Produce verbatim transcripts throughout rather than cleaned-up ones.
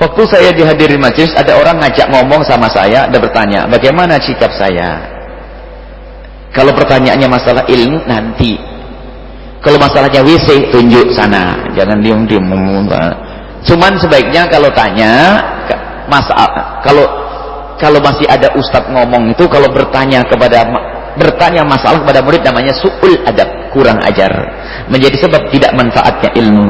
Waktu saya dihadiri majelis, ada orang ngajak ngomong sama saya, ada bertanya, bagaimana sikap saya? Kalau pertanyaannya masalah ilmu, nanti. Kalau masalahnya W C, tunjuk sana, jangan diam-diam. Cuman sebaiknya kalau tanya, masalah, kalau kalau masih ada ustadz ngomong itu, kalau bertanya kepada bertanya masalah kepada murid, namanya su'ul adab, kurang ajar, menjadi sebab tidak manfaatnya ilmu.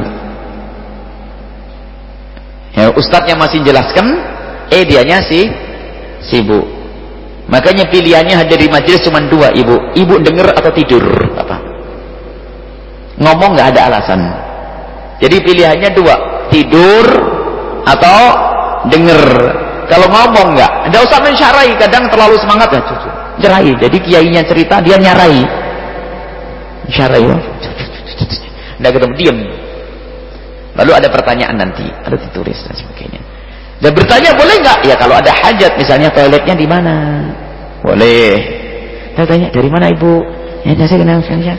Ya, ustadznya masih jelaskan, eh dianya sih sibuk. Makanya pilihannya hadir di majelis cuma dua, ibu. Ibu dengar atau tidur, apa? Ngomong nggak ada alasan. Jadi pilihannya dua, tidur atau dengar. Kalau ngomong nggak, nggak usah mensyarai. Kadang terlalu semangat ya, cucu. Nyarai. Jadi kiainya cerita, dia nyarai. Nyarai, ya. Nggak ketemu, diam. Lalu ada pertanyaan nanti, ada ditulis dan sebagainya. Dan bertanya boleh nggak? Ya kalau ada hajat, misalnya toiletnya di mana? Boleh. Saya tanya, dari mana ibu? Ya saya kenal saja.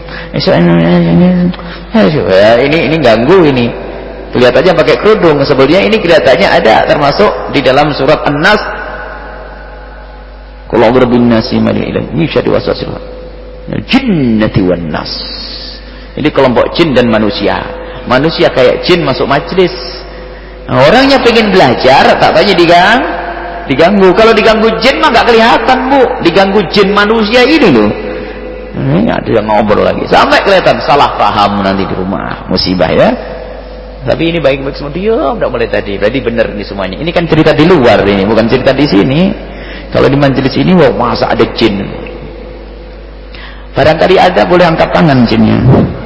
Ya, ini ini ganggu ini. Lihat aja pakai kerudung. Sebelumnya ini kelihatannya ada termasuk di dalam surat An-Nas. Qul a'udzu binnasi malaikat min syarri waswasil jinnati wan nas. Ini kelompok jin dan manusia. Manusia kayak jin masuk majelis. Nah, orangnya pengen belajar, tak tanya digang, diganggu. Kalau diganggu jin mah nggak kelihatan, Bu. Diganggu jin manusia ini loh. Ini ada yang ngobrol lagi. Sampai kelihatan salah paham nanti di rumah, musibah ya. Tapi ini baik-baik semua, diam, tidak mulai tadi. Berarti benar ini semuanya. Ini kan cerita di luar ini, bukan cerita di sini. Kalau di majelis ini, wah masa ada jin. Barangkali ada, boleh angkat tangan jinnya.